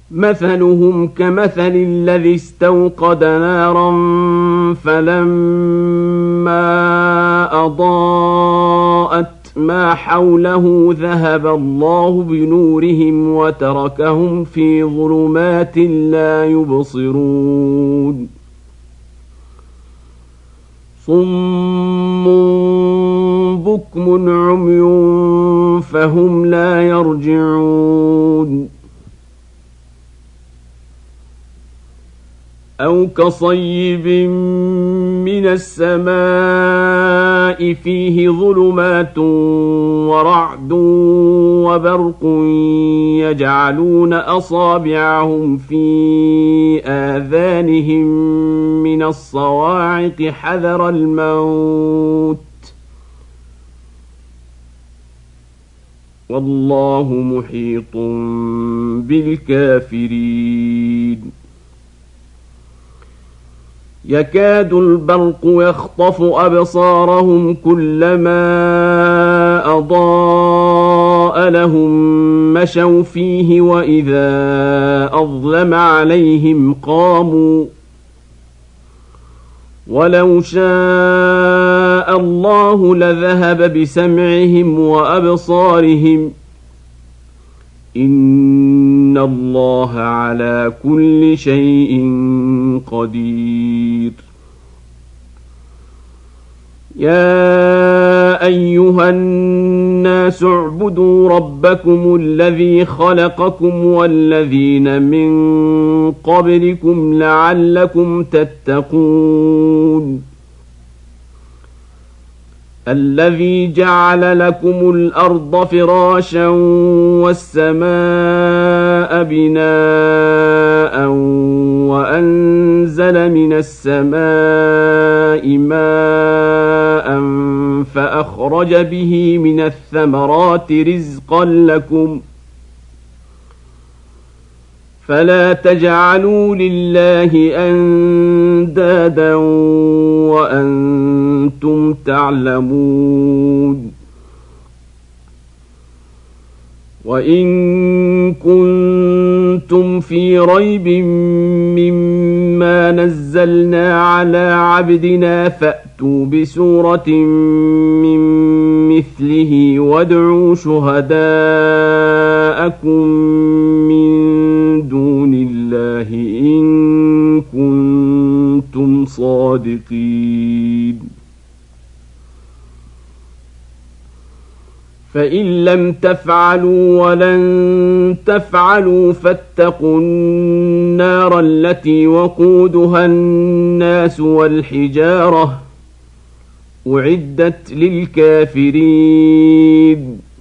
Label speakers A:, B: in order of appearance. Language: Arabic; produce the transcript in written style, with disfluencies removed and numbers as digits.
A: مثلهم كمثل الذي استوقد نارا فلما أضاءت ما حوله ذهب الله بنورهم وتركهم في ظلمات لا يبصرون صم بكم عمي فهم لا يرجعون أو كصيب من السماء فيه ظلمات ورعد وبرق يجعلون أصابعهم في آذانهم من الصواعق حذر الموت والله محيط بالكافرين يكاد البرق يخطف أبصارهم كلما أضاء لهم مشوا فيه وإذا أظلم عليهم قاموا ولو شاء الله لذهب بسمعهم وأبصارهم إن الله على كل شيء قدير يا أيها الناس اعبدوا ربكم الذي خلقكم والذين من قبلكم لعلكم تتقون الذي جعل لكم الأرض فراشا والسماء بناء وأنزل من السماء ماء فأخرج به من الثمرات رزقا لكم فلا تجعلوا لله أندادا وأنتم تعلمون وإن كنتم في ريب مما نزلنا على عبدنا فأتوا بسورة من مثله وادعوا شهداءكم من دون الله إن كنتم صادقين فإن لم تفعلوا ولن تفعلوا فاتقوا النار التي وقودها الناس والحجارة أعدت للكافرين